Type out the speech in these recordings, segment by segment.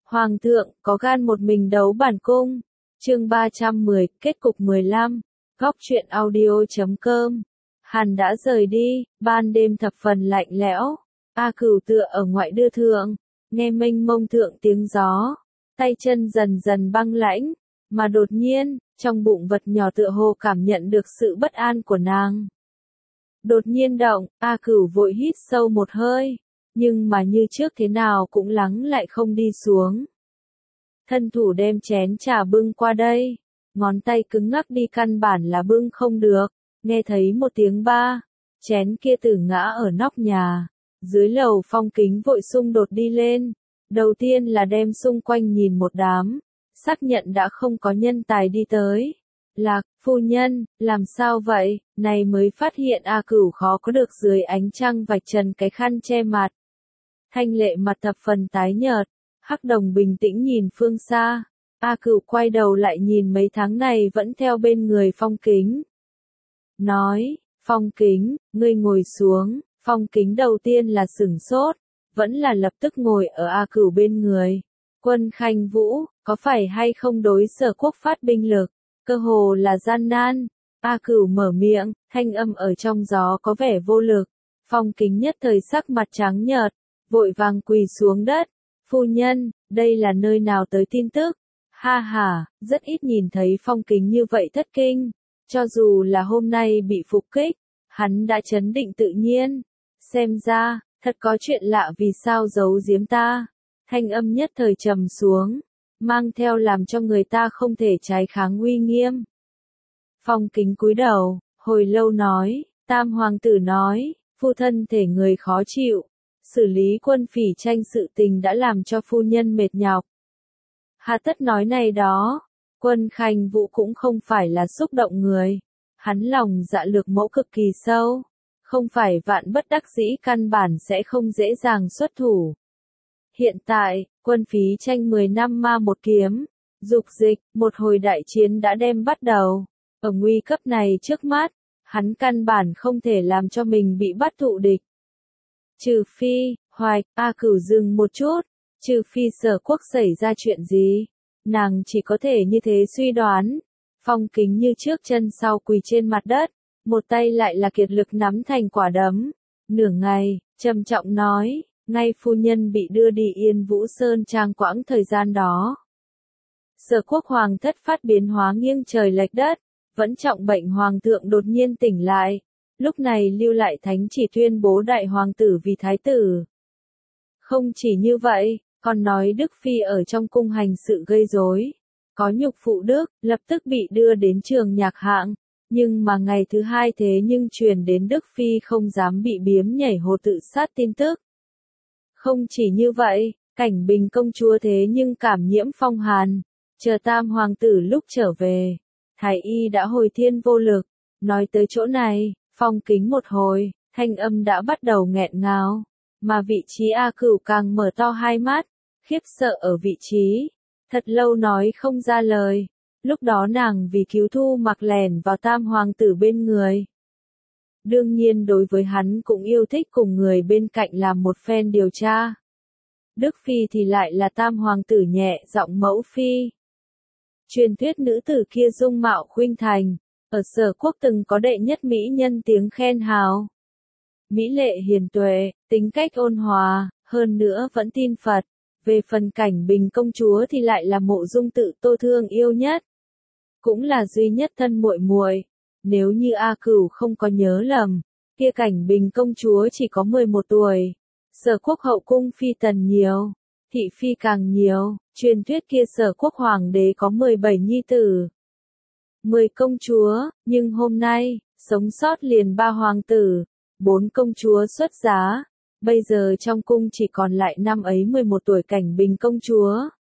Hoàng thượng, có gan một mình đấu bản cung. Chương 310, kết cục 15. Góc truyện audio.com. Hắn đã rời đi, ban đêm thập phần lạnh lẽo. A Cửu tựa ở ngoại đưa thượng, nghe mênh mông thượng tiếng gió, tay chân dần dần băng lãnh, mà đột nhiên, trong bụng vật nhỏ tựa hồ cảm nhận được sự bất an của nàng. Đột nhiên động, A Cửu vội hít sâu một hơi, nhưng mà như trước thế nào cũng lắng lại không đi xuống. Thân thủ đem chén trà bưng qua đây, ngón tay cứng ngắc đi căn bản là bưng không được, nghe thấy một tiếng ba, chén kia tử ngã ở nóc nhà. Dưới lầu Phong Kính vội xung đột đi lên, đầu tiên là đem xung quanh nhìn một đám, xác nhận đã không có nhân tài đi tới. Lạc, phu nhân, làm sao vậy? Này mới phát hiện A Cửu khó có được dưới ánh trăng vạch trần cái khăn che mặt. Thanh lệ mặt thập phần tái nhợt, Hắc Đồng bình tĩnh nhìn phương xa. A Cửu quay đầu lại nhìn mấy tháng này vẫn theo bên người Phong Kính. Nói, Phong Kính, ngươi ngồi xuống. Phong Kính đầu tiên là sửng sốt, vẫn là lập tức ngồi ở A Cửu bên người. Quân Khanh Vũ, có phải hay không đối Sở Quốc phát binh lực, cơ hồ là gian nan. A Cửu mở miệng, thanh âm ở trong gió có vẻ vô lực. Phong Kính nhất thời sắc mặt trắng nhợt, vội vàng quỳ xuống đất. Phu nhân, đây là nơi nào tới tin tức? Ha ha, rất ít nhìn thấy Phong Kính như vậy thất kinh. Cho dù là hôm nay bị phục kích, hắn đã trấn định tự nhiên. Xem ra, thật có chuyện lạ, vì sao giấu giếm ta? Thanh âm nhất thời trầm xuống, mang theo làm cho người ta không thể trái kháng uy nghiêm. Phong Kính cúi đầu, hồi lâu nói, Tam hoàng tử nói, phu thân thể người khó chịu, xử lý quân phỉ tranh sự tình đã làm cho phu nhân mệt nhọc. Hà tất nói này đó, Quân Khanh Vũ cũng không phải là xúc động người, hắn lòng dạ lược mẫu cực kỳ sâu. Không phải vạn bất đắc dĩ căn bản sẽ không dễ dàng xuất thủ. Hiện tại, quân phí tranh 10 năm ma một kiếm, dục dịch, một hồi đại chiến đã đem bắt đầu. Ở nguy cấp này trước mắt, hắn căn bản không thể làm cho mình bị bắt thụ địch. Trừ phi, Hoài, A Cửu dừng một chút, trừ phi Sở Quốc xảy ra chuyện gì, nàng chỉ có thể như thế suy đoán. Phong Kính như trước chân sau quỳ trên mặt đất. Một tay lại là kiệt lực nắm thành quả đấm. Nửa ngày, trầm trọng nói, ngay phu nhân bị đưa đi Yên Vũ Sơn Trang quãng thời gian đó. Sở Quốc hoàng thất phát biến hóa nghiêng trời lệch đất, vẫn trọng bệnh hoàng thượng đột nhiên tỉnh lại. Lúc này lưu lại thánh chỉ tuyên bố đại hoàng tử vì thái tử. Không chỉ như vậy, còn nói Đức Phi ở trong cung hành sự gây rối, có nhục phụ Đức, lập tức bị đưa đến trường nhạc hạng. Nhưng mà ngày thứ hai thế nhưng truyền đến Đức Phi không dám bị biếm nhảy hồ tự sát tin tức. Không chỉ như vậy, Cảnh Bình công chúa thế nhưng cảm nhiễm phong hàn. Chờ Tam hoàng tử lúc trở về, Thái y đã hồi thiên vô lực. Nói tới chỗ này, Phong Kính một hồi, thanh âm đã bắt đầu nghẹn ngào. Mà vị trí A Cửu càng mở to hai mắt, khiếp sợ ở vị trí. Thật lâu nói không ra lời. Lúc đó nàng vì cứu Thu Mặc lẻn vào Tam hoàng tử bên người. Đương nhiên đối với hắn cũng yêu thích cùng người bên cạnh làm một phen điều tra. Đức Phi thì lại là Tam hoàng tử nhẹ giọng mẫu phi. Truyền thuyết nữ tử kia dung mạo khuynh thành, ở Sở Quốc từng có đệ nhất mỹ nhân tiếng khen hào. Mỹ lệ hiền tuệ, tính cách ôn hòa, hơn nữa vẫn tin Phật. Về phần Cảnh Bình công chúa thì lại là Mộ Dung tự Tô thương yêu nhất. Cũng là duy nhất thân muội muội. Nếu như A Cửu không có nhớ lầm, kia Cảnh Bình công chúa chỉ có 11 tuổi. Sở Quốc hậu cung phi tần nhiều, thị phi càng nhiều, truyền thuyết kia Sở Quốc hoàng đế có 17 nhi tử, 10 công chúa, nhưng hôm nay, sống sót liền 3 hoàng tử, 4 công chúa xuất giá. Bây giờ trong cung chỉ còn lại năm ấy 11 tuổi Cảnh Bình công chúa.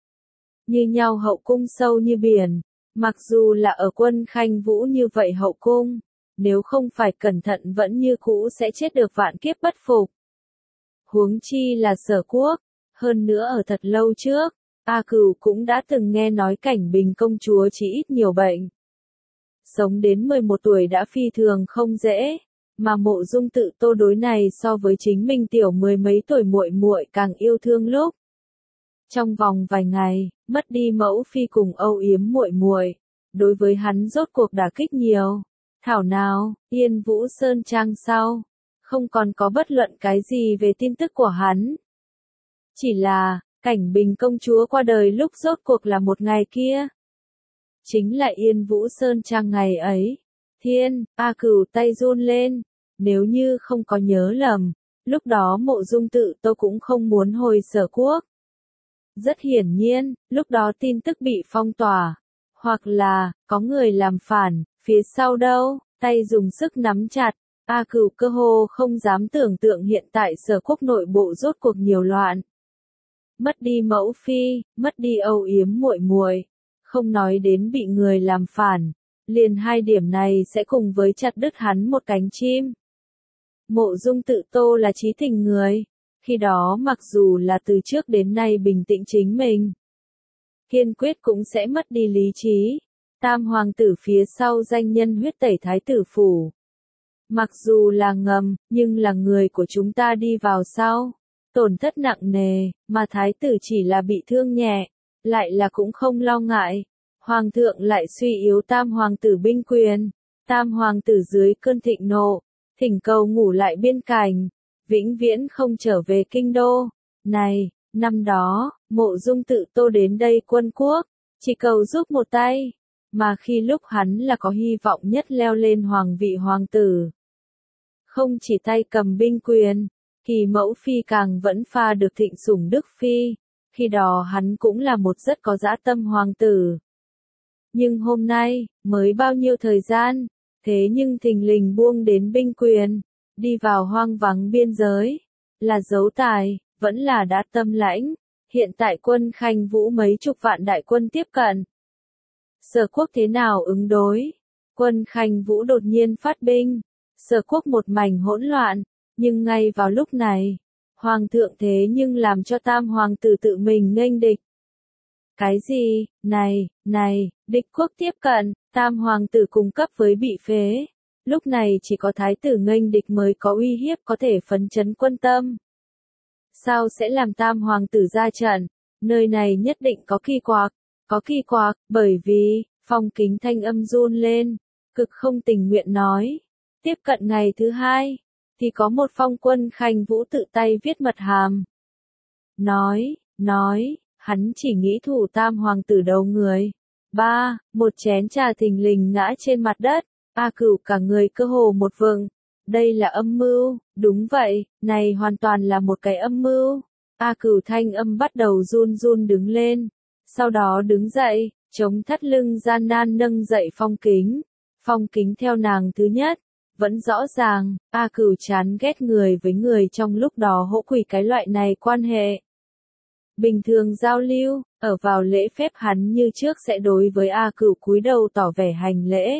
Như nhau hậu cung sâu như biển. Mặc dù là ở Quân Khanh Vũ như vậy hậu cung, nếu không phải cẩn thận vẫn như cũ sẽ chết được vạn kiếp bất phục. Huống chi là Sở Quốc, hơn nữa ở thật lâu trước, A Cửu cũng đã từng nghe nói Cảnh Bình công chúa chỉ ít nhiều bệnh. Sống đến 11 tuổi đã phi thường không dễ, mà Mộ Dung tự Tô đối này so với chính mình tiểu mười mấy tuổi muội muội càng yêu thương lúc. Trong vòng vài ngày, mất đi mẫu phi cùng âu yếm muội muội, đối với hắn rốt cuộc đả kích nhiều. Thảo nào, Yên Vũ Sơn Trang sau, không còn có bất luận cái gì về tin tức của hắn. Chỉ là, Cảnh Bình công chúa qua đời lúc rốt cuộc là một ngày kia. Chính là Yên Vũ Sơn Trang ngày ấy. Thiên, A Cửu tay run lên. Nếu như không có nhớ lầm, lúc đó Mộ Dung Tự Tô cũng không muốn hồi Sở Quốc. Rất hiển nhiên, lúc đó tin tức bị phong tỏa. Hoặc là, có người làm phản, phía sau đâu, tay dùng sức nắm chặt. A Cửu cơ hồ không dám tưởng tượng hiện tại Sở Quốc nội bộ rốt cuộc nhiều loạn. Mất đi mẫu phi, mất đi âu yếm muội muội, không nói đến bị người làm phản, liền hai điểm này sẽ cùng với chặt đứt hắn một cánh chim. Mộ Dung Tự Tô là chí tình người, khi đó mặc dù là từ trước đến nay bình tĩnh chính mình, kiên quyết cũng sẽ mất đi lý trí. Tam hoàng tử phía sau danh nhân huyết tẩy thái tử phủ. Mặc dù là ngầm, nhưng là người của chúng ta đi vào sau. Tổn thất nặng nề, mà thái tử chỉ là bị thương nhẹ, lại là cũng không lo ngại. Hoàng thượng lại suy yếu tam hoàng tử binh quyền. Tam hoàng tử dưới cơn thịnh nộ, thỉnh cầu ngủ lại biên cảnh, vĩnh viễn không trở về kinh đô. Này, năm đó, Mộ Dung Tự Tô đến đây quân quốc, chỉ cầu giúp một tay, mà khi lúc hắn là có hy vọng nhất leo lên hoàng vị hoàng tử. Không chỉ tay cầm binh quyền, Kỳ Mẫu Phi càng vẫn pha được thịnh sủng Đức Phi, khi đó hắn cũng là một rất có dã tâm hoàng tử. Nhưng hôm nay, mới bao nhiêu thời gian, thế nhưng thình lình buông đến binh quyền, đi vào hoang vắng biên giới, là dấu tài, vẫn là đã tâm lãnh, hiện tại quân Khanh Vũ mấy chục vạn đại quân tiếp cận. Sở Quốc thế nào ứng đối? Quân Khanh Vũ đột nhiên phát binh, Sở Quốc một mảnh hỗn loạn, nhưng ngay vào lúc này, Hoàng thượng thế nhưng làm cho tam hoàng tử tự mình nghênh địch. Cái gì, này, địch quốc tiếp cận, tam hoàng tử cung cấp với bị phế. Lúc này chỉ có thái tử nghênh địch mới có uy hiếp có thể phấn chấn quân tâm. Sao sẽ làm tam hoàng tử ra trận? Nơi này nhất định có kỳ quặc, bởi vì, Phong Kính thanh âm run lên, cực không tình nguyện nói. Tiếp cận ngày thứ hai, thì có một phong quân Khanh Vũ tự tay viết mật hàm. Nói, hắn chỉ nghĩ thủ tam hoàng tử đầu người. Một chén trà thình lình ngã trên mặt đất, A Cửu cả người cơ hồ một vừng. Đây là âm mưu, đúng vậy, này hoàn toàn là một cái âm mưu. A Cửu thanh âm bắt đầu run run đứng lên, sau đó đứng dậy, chống thắt lưng gian nan nâng dậy Phong Kính. Phong Kính theo nàng thứ nhất, vẫn rõ ràng, A Cửu chán ghét người với người trong lúc đó hỗ quỷ cái loại này quan hệ. Bình thường giao lưu, ở vào lễ phép hắn như trước sẽ đối với A Cửu cúi đầu tỏ vẻ hành lễ.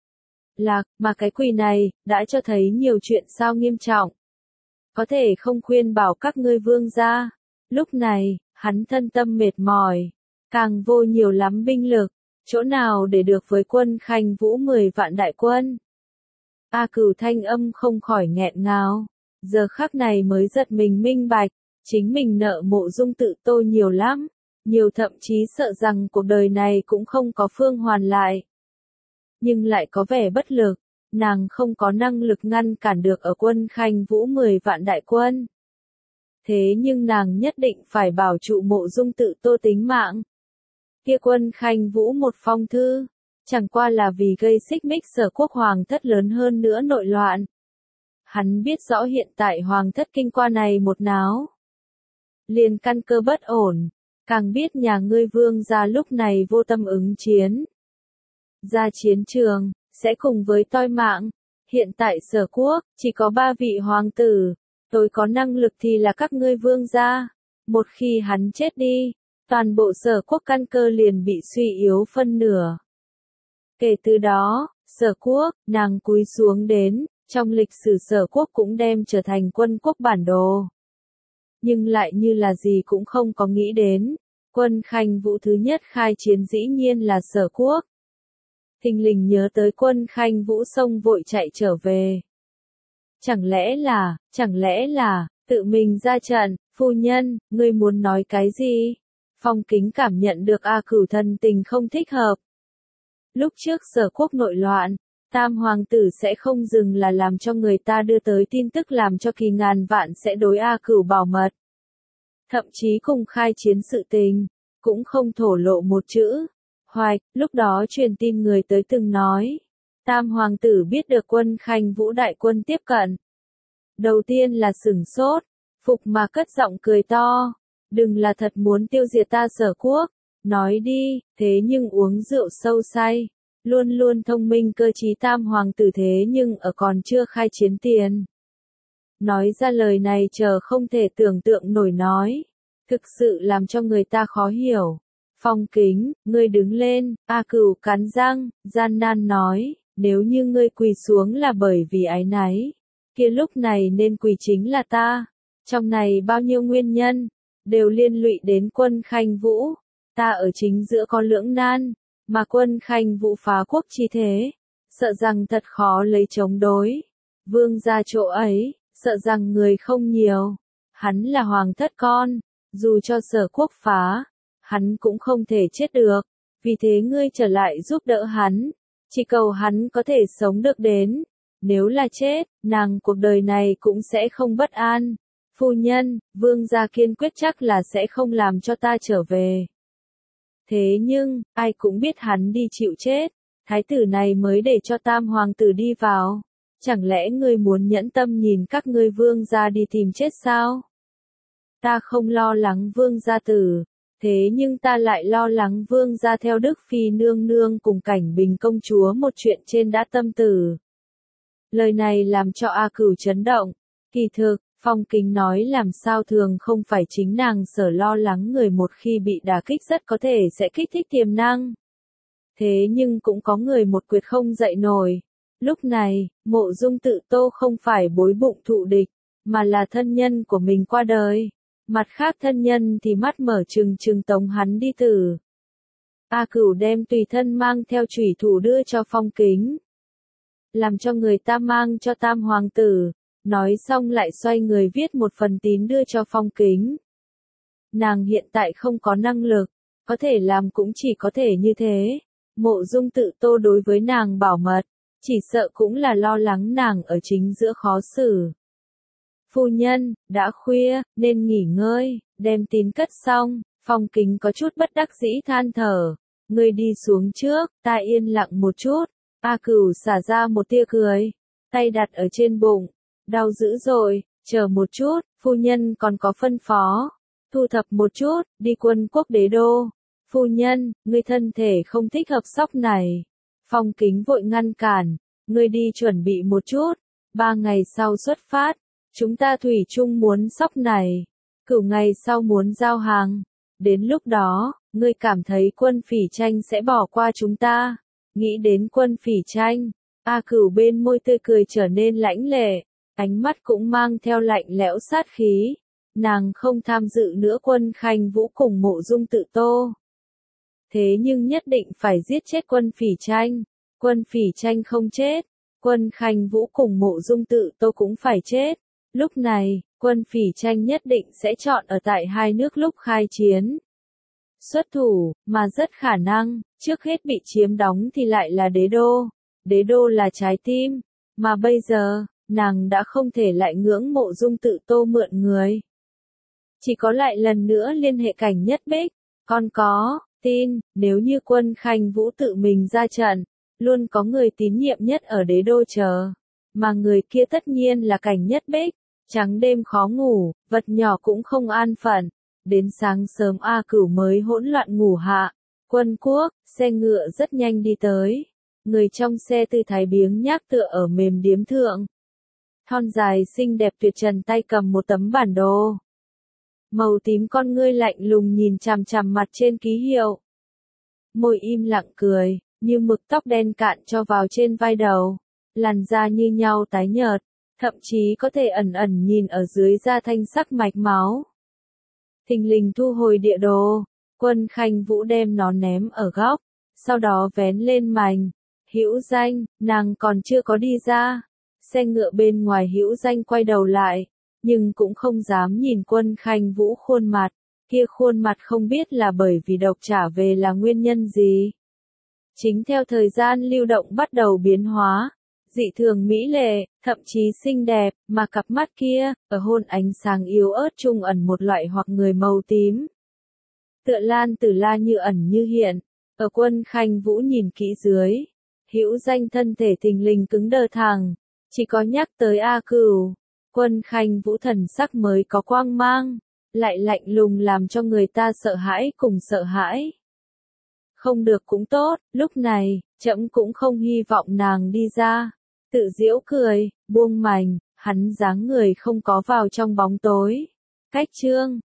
Mà cái quỷ này, đã cho thấy nhiều chuyện sao nghiêm trọng. Có thể không khuyên bảo các ngươi vương gia. Lúc này, hắn thân tâm mệt mỏi, càng vô nhiều lắm binh lực, chỗ nào để được với quân Khanh Vũ 10 vạn đại quân. A Cửu thanh âm không khỏi nghẹn ngào, giờ khắc này mới giật mình minh bạch, chính mình nợ Mộ Dung Tự Tô nhiều lắm, nhiều thậm chí sợ rằng cuộc đời này cũng không có phương hoàn lại. Nhưng lại có vẻ bất lực, nàng không có năng lực ngăn cản được ở quân Khanh Vũ 10 vạn đại quân. Thế nhưng nàng nhất định phải bảo trụ Mộ Dung Tự Tô tính mạng. Kia quân Khanh Vũ một phong thư, chẳng qua là vì gây xích mích Sở Quốc hoàng thất lớn hơn nữa nội loạn. Hắn biết rõ hiện tại hoàng thất kinh qua này một náo, liền căn cơ bất ổn, càng biết nhà ngươi vương gia lúc này vô tâm ứng chiến. Ra chiến trường, sẽ cùng với toi mạng. Hiện tại Sở Quốc, chỉ có 3 vị hoàng tử, tôi có năng lực thì là các ngươi vương gia. Một khi hắn chết đi, toàn bộ Sở Quốc căn cơ liền bị suy yếu phân nửa. Kể từ đó, Sở Quốc, nàng cúi xuống đến, trong lịch sử Sở Quốc cũng đem trở thành quân quốc bản đồ. Nhưng lại như là gì cũng không có nghĩ đến, quân Khanh Vũ thứ nhất khai chiến dĩ nhiên là Sở Quốc. Thình lình nhớ tới quân Khanh Vũ xông vội chạy trở về. Chẳng lẽ là, tự mình ra trận, phu nhân, ngươi muốn nói cái gì? Phong Kính cảm nhận được A Cửu thần tình không thích hợp. Lúc trước Sở Quốc nội loạn, Tam hoàng tử sẽ không dừng là làm cho người ta đưa tới tin tức làm cho Kỳ ngàn vạn sẽ đối A Cửu bảo mật. Thậm chí cùng khai chiến sự tình, cũng không thổ lộ một chữ. Hoài, lúc đó truyền tin người tới từng nói, Tam hoàng tử biết được Quân Khanh Vũ đại quân tiếp cận. Đầu tiên là sửng sốt, phục mà cất giọng cười to, đừng là thật muốn tiêu diệt ta Sở Quốc, nói đi, thế nhưng uống rượu sâu say, luôn luôn thông minh cơ trí Tam hoàng tử thế nhưng ở còn chưa khai chiến tiền. Nói ra lời này chờ không thể tưởng tượng nổi nói, thực sự làm cho người ta khó hiểu. Phong Kính, ngươi đứng lên, A Cửu cắn răng, gian nan nói, nếu như ngươi quỳ xuống là bởi vì áy náy, kia lúc này nên quỳ chính là ta. Trong này bao nhiêu nguyên nhân, đều liên lụy đến Quân Khanh Vũ. Ta ở chính giữa có lưỡng nan, mà Quân Khanh Vũ phá quốc chi thế, sợ rằng thật khó lấy chống đối. Vương gia chỗ ấy, sợ rằng người không nhiều. Hắn là hoàng thất con, dù cho Sở Quốc phá, hắn cũng không thể chết được. Vì thế ngươi trở lại giúp đỡ hắn, chỉ cầu hắn có thể sống được đến. Nếu là chết, nàng cuộc đời này cũng sẽ không bất an. Phu nhân, vương gia kiên quyết chắc là sẽ không làm cho ta trở về. Thế nhưng, ai cũng biết hắn đi chịu chết, thái tử này mới để cho Tam hoàng tử đi vào. Chẳng lẽ ngươi muốn nhẫn tâm nhìn các ngươi vương gia đi tìm chết sao? Ta không lo lắng vương gia tử, thế nhưng ta lại lo lắng vương gia theo Đức Phi nương nương cùng Cảnh Bình công chúa một chuyện trên đã tâm tử. Lời này làm cho A Cửu chấn động. Kỳ thực, Phong Kính nói làm sao thường không phải chính nàng Sở lo lắng người một khi bị đả kích rất có thể sẽ kích thích tiềm năng. Thế nhưng cũng có người một quyết không dậy nổi. Lúc này, Mộ Dung Tự Tô không phải bối bụng thụ địch, mà là thân nhân của mình qua đời. Mặt khác thân nhân thì mắt mở trừng trừng tống hắn đi tử. A Cửu đem tùy thân mang theo chủy thủ đưa cho Phong Kính, làm cho người ta mang cho Tam hoàng tử, nói xong lại xoay người viết một phần tín đưa cho Phong Kính. Nàng hiện tại không có năng lực, có thể làm cũng chỉ có thể như thế. Mộ Dung Tự Tô đối với nàng bảo mật, chỉ sợ cũng là lo lắng nàng ở chính giữa khó xử. Phu nhân, đã khuya, nên nghỉ ngơi, đem tín cất xong, Phong Kính có chút bất đắc dĩ than thở. Ngươi đi xuống trước, ta yên lặng một chút. A Cửu xả ra một tia cười, tay đặt ở trên bụng, đau dữ rồi, chờ một chút, phu nhân còn có phân phó. Thu thập một chút, đi Quân Quốc đế đô. Phu nhân, ngươi thân thể không thích hợp sóc này. Phong Kính vội ngăn cản, ngươi đi chuẩn bị một chút, 3 ngày sau xuất phát. Chúng ta thủy chung muốn sóc này, Cửu ngày sau muốn giao hàng. Đến lúc đó, ngươi cảm thấy Quân Phỉ Tranh sẽ bỏ qua chúng ta. Nghĩ đến Quân Phỉ Tranh, A Cửu bên môi tươi cười trở nên lãnh lệ, ánh mắt cũng mang theo lạnh lẽo sát khí. Nàng không tham dự nữa Quân Khanh Vũ cùng Mộ Dung Tự Tô. Thế nhưng nhất định phải giết chết Quân Phỉ Tranh. Quân Phỉ Tranh không chết, Quân Khanh Vũ cùng Mộ Dung Tự Tô cũng phải chết. Lúc này, Quân Phỉ Tranh nhất định sẽ chọn ở tại hai nước lúc khai chiến. Xuất thủ, mà rất khả năng, trước hết bị chiếm đóng thì lại là đế đô. Đế đô là trái tim, mà bây giờ, nàng đã không thể lại ngưỡng Mộ Dung Tự Tô mượn người. Chỉ có lại lần nữa liên hệ Cảnh Nhất Bích, còn có, tin, nếu như Quân Khanh Vũ tự mình ra trận, luôn có người tín nhiệm nhất ở đế đô chờ. Mà người kia tất nhiên là Cảnh Nhất Bích, trắng đêm khó ngủ, vật nhỏ cũng không an phận. Đến sáng sớm A Cửu mới hỗn loạn ngủ hạ. Quân Quốc, xe ngựa rất nhanh đi tới. Người trong xe tư thái biếng nhác tựa ở mềm điếm thượng. Thon dài xinh đẹp tuyệt trần tay cầm một tấm bản đồ. Màu tím con ngươi lạnh lùng nhìn chằm chằm mặt trên ký hiệu. Môi im lặng cười, như mực tóc đen cạn cho vào trên vai đầu. Làn da như nhau tái nhợt, thậm chí có thể ẩn ẩn nhìn ở dưới da thanh sắc mạch máu. Thình lình thu hồi địa đồ, Quân Khanh Vũ đem nó ném ở góc, sau đó vén lên mành. Hữu Danh, nàng còn chưa có đi ra. Xe ngựa bên ngoài Hữu Danh quay đầu lại, nhưng cũng không dám nhìn Quân Khanh Vũ khuôn mặt. kia khuôn mặt không biết là bởi vì độc trả về là nguyên nhân gì. Chính theo thời gian lưu động bắt đầu biến hóa, dị thường mỹ lệ, thậm chí xinh đẹp, mà cặp mắt kia, ở hôn ánh sáng yếu ớt trung ẩn một loại hoặc người màu tím. Tựa Lan Tử La như ẩn như hiện, ở Quân Khanh Vũ nhìn kỹ dưới, hữu danh thân thể thình lình cứng đờ thẳng, chỉ có nhắc tới A Cửu, Quân Khanh Vũ thần sắc mới có quang mang, lại lạnh lùng làm cho người ta sợ hãi cùng sợ hãi. Không được cũng tốt, lúc này, trẫm cũng không hy vọng nàng đi ra. Tự giễu cười, buông mành, hắn dáng người không có vào trong bóng tối. Cách chương